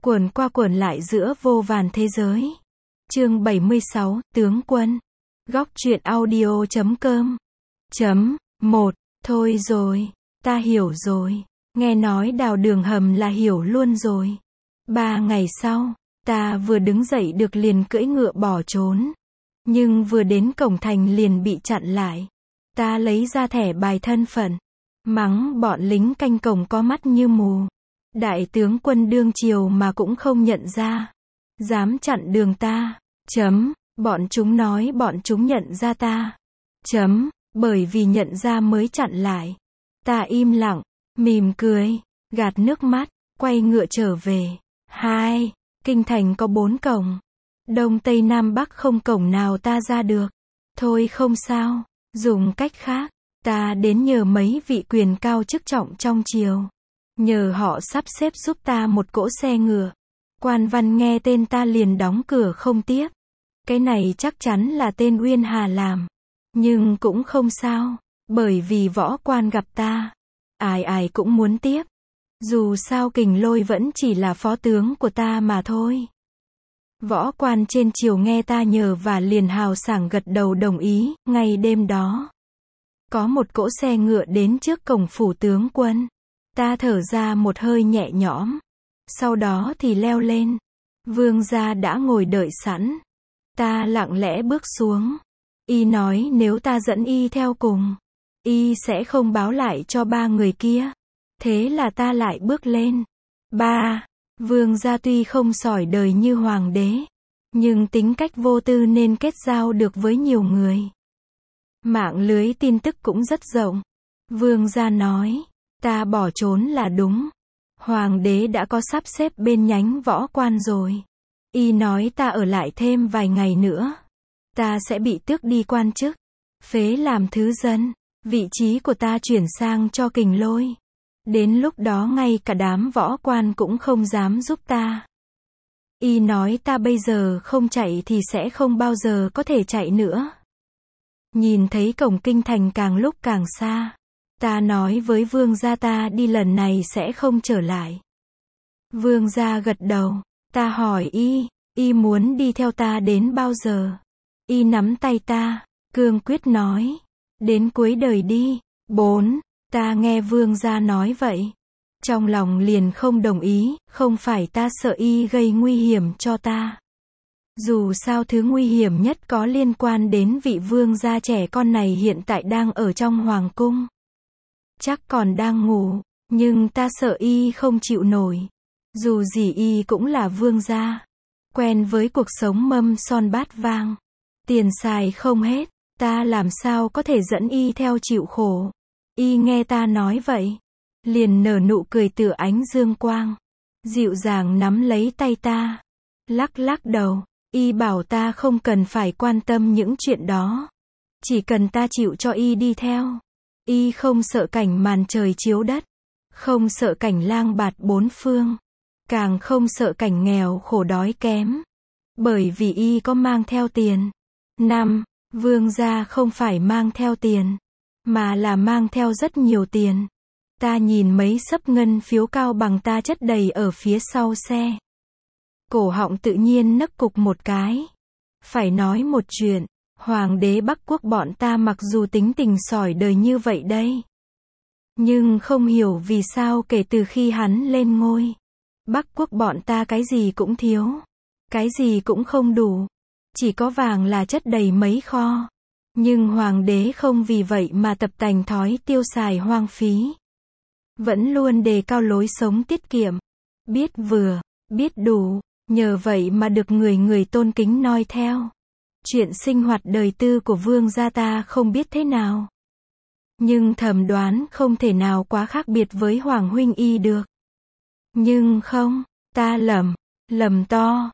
Quẩn qua quẩn lại giữa vô vàn thế giới. Chương 76, Tướng Quân. Góc truyện audio.com. 1. Thôi rồi, ta hiểu rồi. Nghe nói đào đường hầm là hiểu luôn rồi. 3 ngày sau, ta vừa đứng dậy được liền cưỡi ngựa bỏ trốn. Nhưng vừa đến cổng thành liền bị chặn lại. Ta lấy ra thẻ bài thân phận. Mắng bọn lính canh cổng có mắt như mù. Đại tướng quân đương triều mà cũng không nhận ra. Dám chặn đường ta. Bọn chúng nói bọn chúng nhận ra ta. Bởi vì nhận ra mới chặn lại. Ta im lặng, mỉm cười, gạt nước mắt, quay ngựa trở về. 2. Kinh thành có 4 cổng. Đông Tây Nam Bắc không cổng nào ta ra được. Thôi không sao, dùng cách khác. Ta đến nhờ mấy vị quyền cao chức trọng trong triều. Nhờ họ sắp xếp giúp ta một cỗ xe ngựa. Quan văn nghe tên ta liền đóng cửa không tiếp. Cái này chắc chắn là tên Uyên Hà làm. Nhưng cũng không sao. Bởi vì võ quan gặp ta. Ai ai cũng muốn tiếp. Dù sao Kình Lôi vẫn chỉ là phó tướng của ta mà thôi. Võ quan trên triều nghe ta nhờ và liền hào sảng gật đầu đồng ý. Ngay đêm đó, có một cỗ xe ngựa đến trước cổng phủ tướng quân. Ta thở ra một hơi nhẹ nhõm. Sau đó thì leo lên. Vương gia đã ngồi đợi sẵn. Ta lặng lẽ bước xuống. Y nói nếu ta dẫn y theo cùng, y sẽ không báo lại cho 3 người kia. Thế là ta lại bước lên. 3. Vương gia tuy không sỏi đời như hoàng đế, nhưng tính cách vô tư nên kết giao được với nhiều người. Mạng lưới tin tức cũng rất rộng. Vương gia nói, ta bỏ trốn là đúng. Hoàng đế đã có sắp xếp bên nhánh võ quan rồi. Y nói ta ở lại thêm vài ngày nữa. Ta sẽ bị tước đi quan chức. Phế làm thứ dân. Vị trí của ta chuyển sang cho Kình Lôi. Đến lúc đó ngay cả đám võ quan cũng không dám giúp ta. Y nói ta bây giờ không chạy thì sẽ không bao giờ có thể chạy nữa. Nhìn thấy cổng kinh thành càng lúc càng xa. Ta nói với vương gia ta đi lần này sẽ không trở lại. Vương gia gật đầu. Ta hỏi y muốn đi theo ta đến bao giờ? Y nắm tay ta, cương quyết nói. Đến cuối đời đi. 4. Ta nghe vương gia nói vậy. Trong lòng liền không đồng ý, không phải ta sợ y gây nguy hiểm cho ta. Dù sao thứ nguy hiểm nhất có liên quan đến vị vương gia trẻ con này hiện tại đang ở trong hoàng cung. Chắc còn đang ngủ, nhưng ta sợ y không chịu nổi. Dù gì y cũng là vương gia. Quen với cuộc sống mâm son bát vang. Tiền xài không hết, ta làm sao có thể dẫn y theo chịu khổ. Y nghe ta nói vậy, liền nở nụ cười tựa ánh dương quang. Dịu dàng nắm lấy tay ta. Lắc lắc đầu, y bảo ta không cần phải quan tâm những chuyện đó. Chỉ cần ta chịu cho y đi theo. Y không sợ cảnh màn trời chiếu đất. Không sợ cảnh lang bạt bốn phương. Càng không sợ cảnh nghèo khổ đói kém. Bởi vì y có mang theo tiền. 5. Vương gia không phải mang theo tiền, mà là mang theo rất nhiều tiền. Ta nhìn mấy xấp ngân phiếu cao bằng ta chất đầy ở phía sau xe. Cổ họng tự nhiên nấc cục một cái. Phải nói một chuyện, hoàng đế Bắc Quốc bọn ta mặc dù tính tình sỏi đời như vậy đây, nhưng không hiểu vì sao kể từ khi hắn lên ngôi, Bắc Quốc bọn ta cái gì cũng thiếu, cái gì cũng không đủ. Chỉ có vàng là chất đầy mấy kho. Nhưng hoàng đế không vì vậy mà tập tành thói tiêu xài hoang phí. Vẫn luôn đề cao lối sống tiết kiệm. Biết vừa, biết đủ. Nhờ vậy mà được người người tôn kính noi theo. Chuyện sinh hoạt đời tư của vương gia ta không biết thế nào. Nhưng thầm đoán không thể nào quá khác biệt với hoàng huynh y được. Nhưng không, ta lầm to.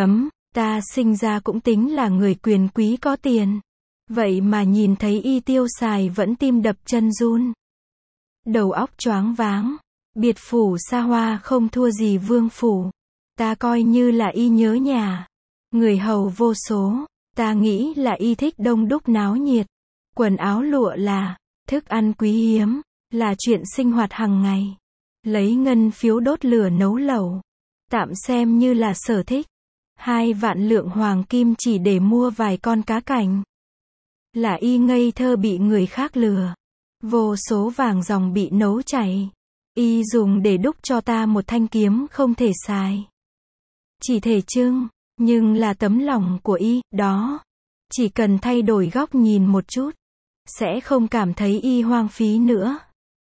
Ta sinh ra cũng tính là người quyền quý có tiền. Vậy mà nhìn thấy y tiêu xài vẫn tim đập chân run. Đầu óc choáng váng. Biệt phủ xa hoa không thua gì vương phủ. Ta coi như là y nhớ nhà. Người hầu vô số. Ta nghĩ là y thích đông đúc náo nhiệt. Quần áo lụa là, thức ăn quý hiếm, là chuyện sinh hoạt hàng ngày. Lấy ngân phiếu đốt lửa nấu lẩu. Tạm xem như là sở thích. 2 vạn lượng hoàng kim chỉ để mua vài con cá cảnh. Là y ngây thơ bị người khác lừa. Vô số vàng dòng bị nấu chảy. Y dùng để đúc cho ta một thanh kiếm không thể xài. Chỉ thể trưng, nhưng là tấm lòng của y, đó. Chỉ cần thay đổi góc nhìn một chút, sẽ không cảm thấy y hoang phí nữa.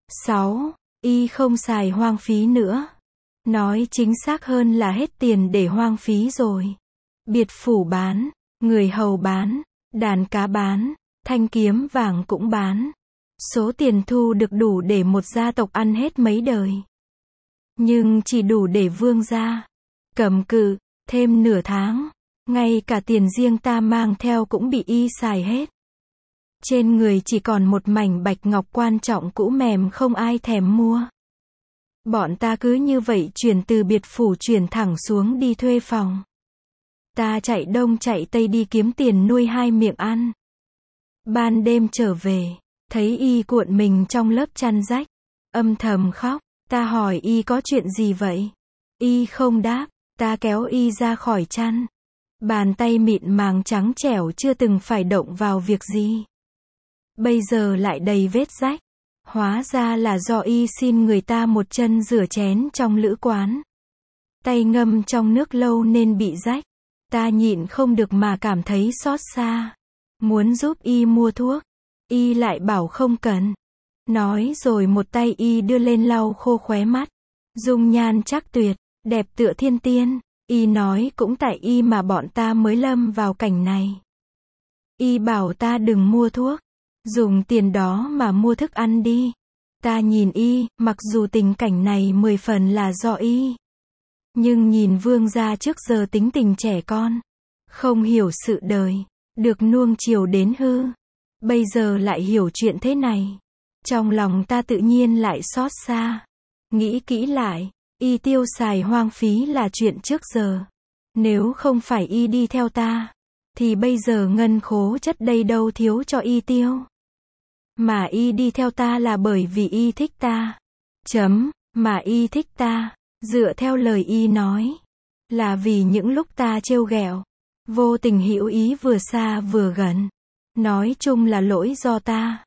6. Y không xài hoang phí nữa. Nói chính xác hơn là hết tiền để hoang phí rồi. Biệt phủ bán, người hầu bán, đàn cá bán, thanh kiếm vàng cũng bán. Số tiền thu được đủ để một gia tộc ăn hết mấy đời. Nhưng chỉ đủ để vương gia cầm cự thêm nửa tháng. Ngay cả tiền riêng ta mang theo cũng bị y xài hết. Trên người chỉ còn một mảnh bạch ngọc quan trọng cũ mềm không ai thèm mua. Bọn ta cứ như vậy chuyển từ biệt phủ chuyển thẳng xuống đi thuê phòng. Ta chạy đông chạy tây đi kiếm tiền nuôi 2 miệng ăn. Ban đêm trở về, thấy y cuộn mình trong lớp chăn rách, âm thầm khóc. Ta hỏi y có chuyện gì vậy? Y không đáp. Ta kéo y ra khỏi chăn. Bàn tay mịn màng trắng trẻo chưa từng phải động vào việc gì. Bây giờ lại đầy vết rách. Hóa ra là do y xin người ta một chân rửa chén trong lữ quán. Tay ngâm trong nước lâu nên bị rách. Ta nhịn không được mà cảm thấy xót xa. Muốn giúp y mua thuốc. Y lại bảo không cần. Nói rồi một tay y đưa lên lau khô khóe mắt. Dung nhan chắc tuyệt, đẹp tựa thiên tiên. Y nói cũng tại y mà bọn ta mới lâm vào cảnh này. Y bảo ta đừng mua thuốc. Dùng tiền đó mà mua thức ăn đi. Ta nhìn y, mặc dù tình cảnh này 10 phần là do y. Nhưng nhìn vương gia trước giờ tính tình trẻ con. Không hiểu sự đời. Được nuông chiều đến hư. Bây giờ lại hiểu chuyện thế này. Trong lòng ta tự nhiên lại xót xa. Nghĩ kỹ lại. Y tiêu xài hoang phí là chuyện trước giờ. Nếu không phải y đi theo ta, thì bây giờ ngân khố chất đây đâu thiếu cho y tiêu. Mà y đi theo ta là bởi vì y thích ta. Mà y thích ta, dựa theo lời y nói, là vì những lúc ta trêu ghẹo, vô tình hữu ý vừa xa vừa gần. Nói chung là lỗi do ta.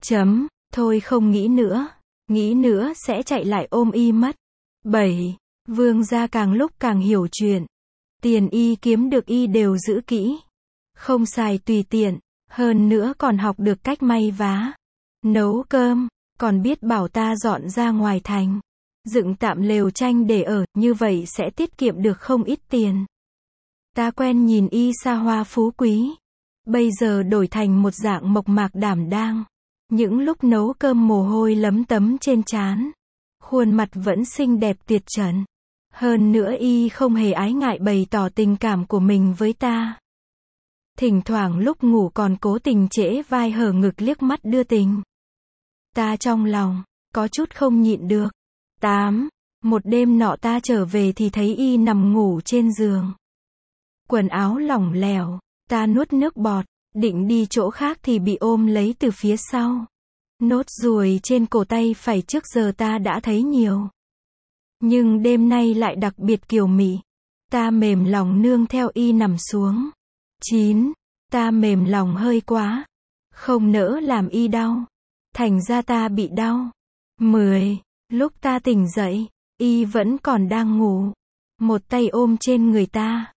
Thôi không nghĩ nữa sẽ chạy lại ôm y mất. 7. Vương gia càng lúc càng hiểu chuyện. Tiền y kiếm được y đều giữ kỹ. Không xài tùy tiện. Hơn nữa còn học được cách may vá, nấu cơm. Còn biết bảo ta dọn ra ngoài thành, dựng tạm lều tranh để ở. Như vậy sẽ tiết kiệm được không ít tiền. Ta quen nhìn y xa hoa phú quý. Bây giờ đổi thành một dạng mộc mạc đảm đang. Những lúc nấu cơm mồ hôi lấm tấm trên trán. Khuôn mặt vẫn xinh đẹp tuyệt trần. Hơn nữa y không hề ái ngại bày tỏ tình cảm của mình với ta. Thỉnh thoảng lúc ngủ còn cố tình trễ vai hở ngực liếc mắt đưa tình. Ta trong lòng, có chút không nhịn được. 8. Một đêm nọ ta trở về thì thấy y nằm ngủ trên giường. Quần áo lỏng lẻo, ta nuốt nước bọt, định đi chỗ khác thì bị ôm lấy từ phía sau. Nốt ruồi trên cổ tay phải trước giờ ta đã thấy nhiều. Nhưng đêm nay lại đặc biệt kiều mị. Ta mềm lòng nương theo y nằm xuống. 9. Ta mềm lòng hơi quá. Không nỡ làm y đau. Thành ra ta bị đau. 10. Lúc ta tỉnh dậy, y vẫn còn đang ngủ. Một tay ôm trên người ta.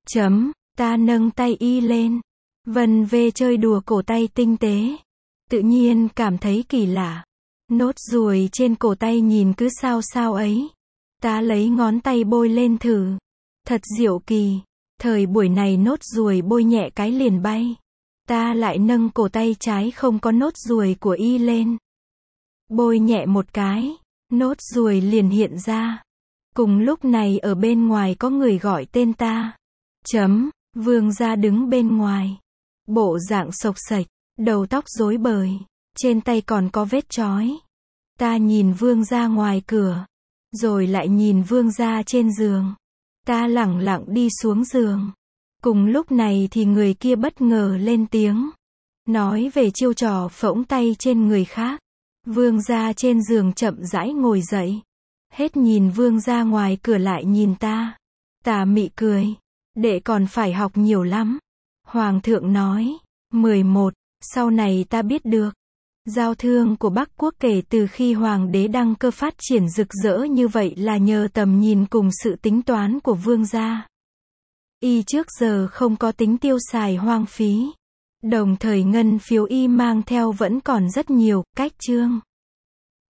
Ta nâng tay y lên. Vân vê chơi đùa cổ tay tinh tế. Tự nhiên cảm thấy kỳ lạ. Nốt ruồi trên cổ tay nhìn cứ sao sao ấy. Ta lấy ngón tay bôi lên thử. Thật diệu kỳ. Thời buổi này nốt ruồi bôi nhẹ cái liền bay. Ta lại nâng cổ tay trái không có nốt ruồi của y lên. Bôi nhẹ một cái. Nốt ruồi liền hiện ra. Cùng lúc này ở bên ngoài có người gọi tên ta. Vương gia đứng bên ngoài. Bộ dạng xộc xệch. Đầu tóc rối bời. Trên tay còn có vết chói. Ta nhìn vương gia ngoài cửa. Rồi lại nhìn vương gia trên giường. Ta lẳng lặng đi xuống giường. Cùng lúc này thì người kia bất ngờ lên tiếng. Nói về chiêu trò phỗng tay trên người khác. Vương gia trên giường chậm rãi ngồi dậy. Hết nhìn vương ra ngoài cửa lại nhìn ta. Ta mị cười. Đệ còn phải học nhiều lắm. Hoàng thượng nói. 11. Sau này ta biết được. Giao thương của Bắc Quốc kể từ khi Hoàng đế đăng cơ phát triển rực rỡ như vậy là nhờ tầm nhìn cùng sự tính toán của vương gia. Y trước giờ không có tính tiêu xài hoang phí. Đồng thời ngân phiếu y mang theo vẫn còn rất nhiều, cách trương.